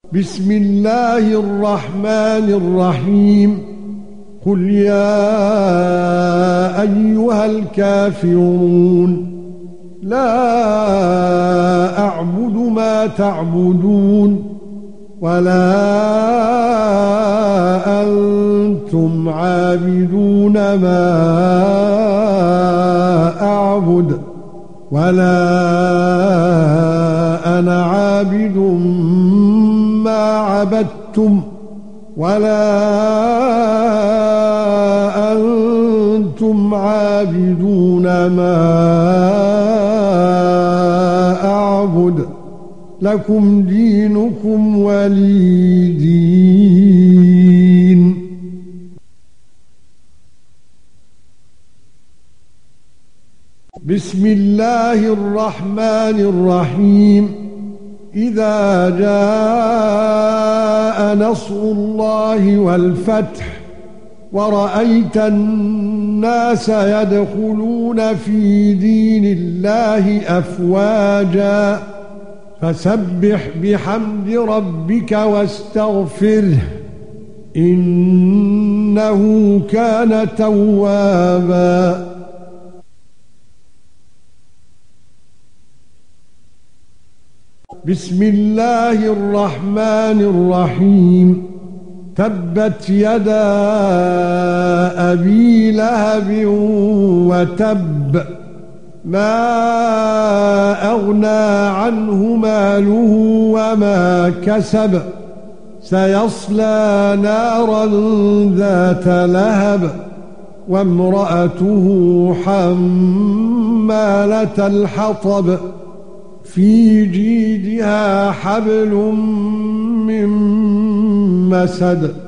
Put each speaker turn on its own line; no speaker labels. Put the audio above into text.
بسم الله الرحمن الرحيم قل يا ايها الكافرون لا اعبد ما تعبدون ولا انتم عابدون ما اعبد ولا انا عابد ما عبدتم ولا انتم عابدون ما اعبد لكم دينكم ولي دين. بسم الله الرحمن الرحيم إذا جاء نصر الله والفتح ورأيت الناس يدخلون في دين الله أفواجا فسبح بحمد ربك واستغفره إنه كان توابا. بسم الله الرحمن الرحيم تبت يدا أبي لهب وتب ما أغنى عنه ماله وما كسب سيصلى نارا ذات لهب وامرأته حمالة الحطب في جيدها حبل من مسد